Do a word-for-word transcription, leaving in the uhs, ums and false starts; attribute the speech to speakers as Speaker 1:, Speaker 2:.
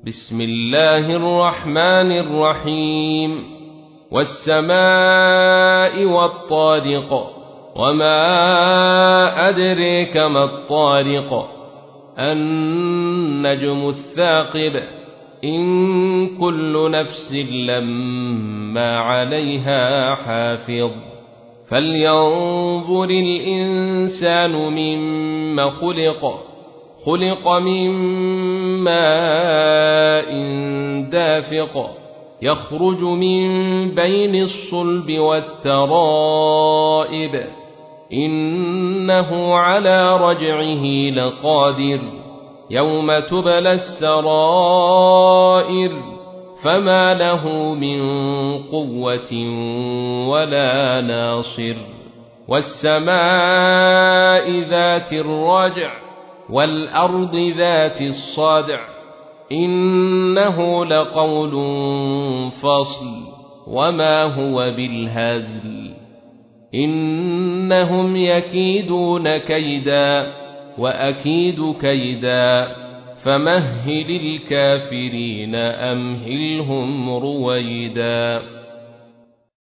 Speaker 1: بسم الله الرحمن الرحيم والسماء والطارق وما أدريك ما الطارق النجم الثاقب إن كل نفس لما عليها حافظ فلينظر الإنسان مما خلق خلق من ماء دافق يخرج من بين الصلب والترائب إنه على رجعه لقادر يوم تبلى السرائر فما له من قوة ولا ناصر والسماء ذات الرجع والأرض ذات الصدع إنه لقول فصل وما هو بالهزل إنهم يكيدون كيدا وأكيد كيدا فمهل الكافرين أمهلهم رويدا.